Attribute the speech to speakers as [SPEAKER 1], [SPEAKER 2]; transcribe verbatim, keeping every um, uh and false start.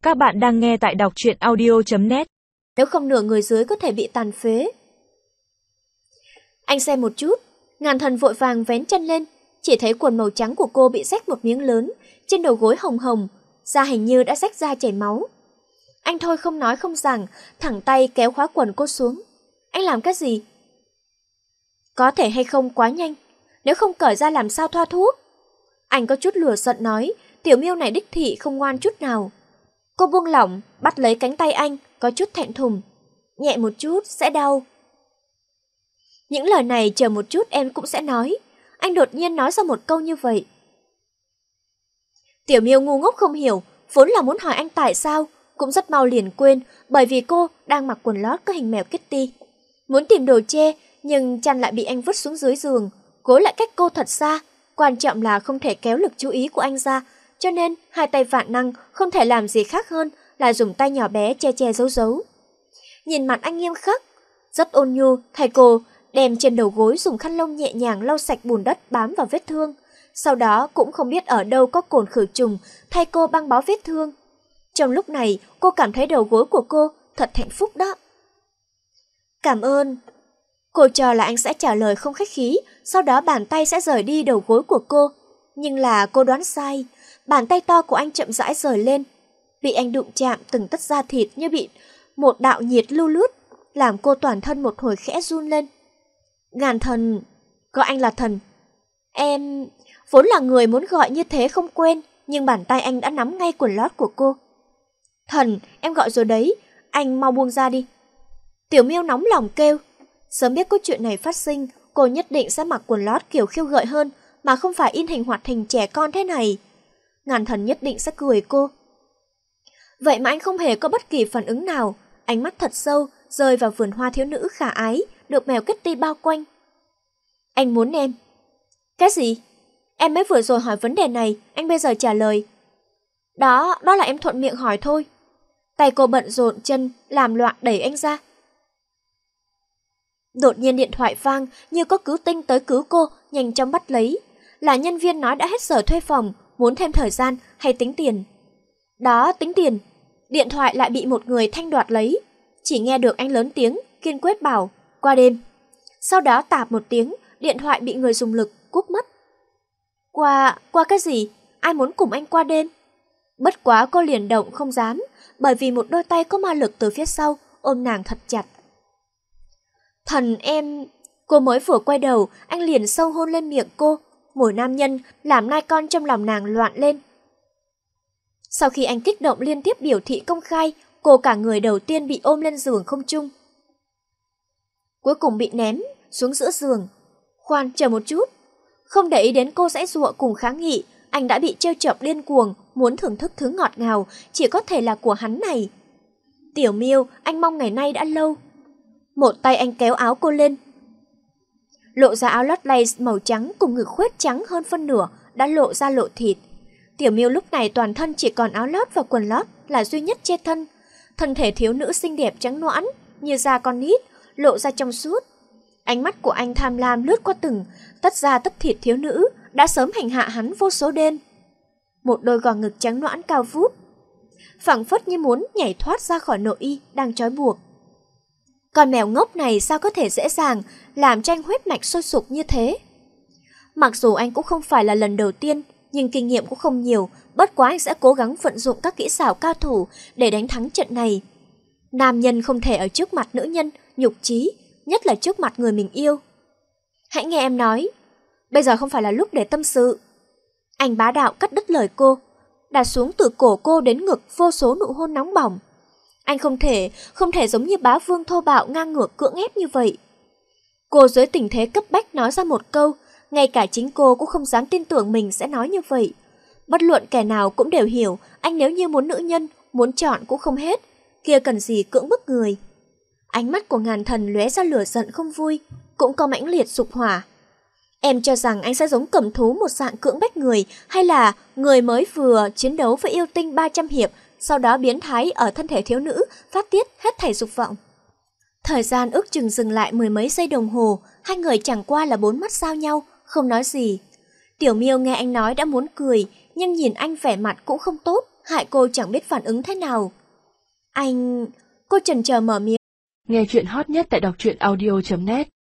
[SPEAKER 1] Các bạn đang nghe tại đọc truyện audio chấm net.
[SPEAKER 2] Nếu không nửa người dưới có thể bị tàn phế. Anh xem một chút, Ngàn Thần vội vàng vén chân lên, chỉ thấy quần màu trắng của cô bị rách một miếng lớn, trên đầu gối hồng hồng, da hình như đã rách ra chảy máu. Anh thôi không nói không rằng, thẳng tay kéo khóa quần cô xuống. Anh làm cái gì? Có thể hay không quá nhanh, nếu không cởi ra làm sao thoa thuốc? Anh có chút lửa giận nói, tiểu miêu này đích thị không ngoan chút nào. Cô buông lỏng, bắt lấy cánh tay anh, có chút thẹn thùng. Nhẹ một chút, sẽ đau. Những lời này chờ một chút em cũng sẽ nói. Anh đột nhiên nói ra một câu như vậy. Tiểu miêu ngu ngốc không hiểu, vốn là muốn hỏi anh tại sao, cũng rất mau liền quên, bởi vì cô đang mặc quần lót có hình mèo Kitty. Muốn tìm đồ che, nhưng chăn lại bị anh vứt xuống dưới giường, gối lại cách cô thật xa. Quan trọng là không thể kéo lực chú ý của anh ra, cho nên hai tay vạn năng không thể làm gì khác hơn là dùng tay nhỏ bé che che giấu giấu. Nhìn mặt anh nghiêm khắc, rất ôn nhu, thầy cô đem trên đầu gối dùng khăn lông nhẹ nhàng lau sạch bùn đất bám vào vết thương. Sau đó cũng không biết ở đâu có cồn khử trùng, thay cô băng bó vết thương. Trong lúc này, cô cảm thấy đầu gối của cô thật hạnh phúc đó. Cảm ơn. Cô cho là anh sẽ trả lời không khách khí, sau đó bàn tay sẽ rời đi đầu gối của cô. Nhưng là cô đoán sai, bàn tay to của anh chậm rãi rời lên. Bị anh đụng chạm từng tấc da thịt như bị một đạo nhiệt lưu lướt, làm cô toàn thân một hồi khẽ run lên. Ngàn Thần, gọi anh là Thần. Em, vốn là người muốn gọi như thế không quen, nhưng bàn tay anh đã nắm ngay quần lót của cô. Thần, em gọi rồi đấy, anh mau buông ra đi. Tiểu miêu nóng lòng kêu. Sớm biết có chuyện này phát sinh, cô nhất định sẽ mặc quần lót kiểu khiêu gợi hơn, mà không phải in hình hoạt hình trẻ con thế này. Ngàn Thần nhất định sẽ cười cô. Vậy mà anh không hề có bất kỳ phản ứng nào, ánh mắt thật sâu, rơi vào vườn hoa thiếu nữ khả ái, được mèo Kitty bao quanh. Anh muốn em. Cái gì? Em mới vừa rồi hỏi vấn đề này, anh bây giờ trả lời. Đó, đó là em thuận miệng hỏi thôi. Tay cô bận rộn chân, làm loạn đẩy anh ra. Đột nhiên điện thoại vang, như có cứu tinh tới cứu cô, nhanh chóng bắt lấy. Là nhân viên nói đã hết giờ thuê phòng, muốn thêm thời gian hay tính tiền. Đó, tính tiền. Điện thoại lại bị một người thanh đoạt lấy. Chỉ nghe được anh lớn tiếng, kiên quyết bảo, qua đêm. Sau đó tạp một tiếng, điện thoại bị người dùng lực cúp mất. Qua, qua cái gì? Ai muốn cùng anh qua đêm? Bất quá cô liền động không dám, bởi vì một đôi tay có ma lực từ phía sau, ôm nàng thật chặt. Thần em... Cô mới vừa quay đầu, anh liền sâu hôn lên miệng cô, mùi nam nhân làm nai con trong lòng nàng loạn lên. Sau khi anh kích động liên tiếp biểu thị công khai, cô cả người đầu tiên bị ôm lên giường không trung. Cuối cùng bị ném xuống giữa giường. Khoan, chờ một chút. Không để ý đến cô giãy giụa cùng kháng nghị, anh đã bị trêu chọc điên cuồng, muốn thưởng thức thứ ngọt ngào, chỉ có thể là của hắn này. Tiểu miêu, anh mong ngày nay đã lâu. Một tay anh kéo áo cô lên. Lộ ra áo lót lace màu trắng cùng ngực khuết trắng hơn phân nửa, đã lộ ra lộ thịt. Tiểu miêu lúc này toàn thân chỉ còn áo lót và quần lót là duy nhất che thân. Thân thể thiếu nữ xinh đẹp trắng nõn, như da con nít, lộ ra trong suốt. Ánh mắt của anh tham lam lướt qua từng tất da tất thịt thiếu nữ, đã sớm hành hạ hắn vô số đêm. Một đôi gò ngực trắng nõn cao vút, phảng phất như muốn nhảy thoát ra khỏi nội y đang trói buộc. Con mèo ngốc này sao có thể dễ dàng làm cho anh huyết mạch sôi sục như thế? Mặc dù anh cũng không phải là lần đầu tiên, nhưng kinh nghiệm cũng không nhiều, bất quá anh sẽ cố gắng vận dụng các kỹ xảo cao thủ để đánh thắng trận này. Nam nhân không thể ở trước mặt nữ nhân nhục chí, nhất là trước mặt người mình yêu. Hãy nghe em nói, bây giờ không phải là lúc để tâm sự. Anh bá đạo cắt đứt lời cô, đặt xuống từ cổ cô đến ngực vô số nụ hôn nóng bỏng. Anh không thể, không thể giống như bá vương thô bạo ngang ngược cưỡng ép như vậy. Cô dưới tình thế cấp bách nói ra một câu, ngay cả chính cô cũng không dám tin tưởng mình sẽ nói như vậy. Bất luận kẻ nào cũng đều hiểu, anh nếu như muốn nữ nhân, muốn chọn cũng không hết, kia cần gì cưỡng bức người. Ánh mắt của Ngàn Thần lóe ra lửa giận không vui, cũng có mãnh liệt dục hỏa. Em cho rằng anh sẽ giống cầm thú một dạng cưỡng bách người, hay là người mới vừa chiến đấu với yêu tinh ba trăm hiệp, sau đó biến thái ở thân thể thiếu nữ, phát tiết hết thảy dục vọng. Thời gian ước chừng dừng lại mười mấy giây đồng hồ, hai người chẳng qua là bốn mắt giao nhau, không nói gì. Tiểu miêu nghe anh nói đã muốn cười, nhưng nhìn anh vẻ mặt cũng không tốt, hại cô chẳng biết phản ứng thế nào. Anh... Cô chần chờ mở miệng.
[SPEAKER 1] Nghe chuyện hot nhất tại đọc truyện audio chấm net.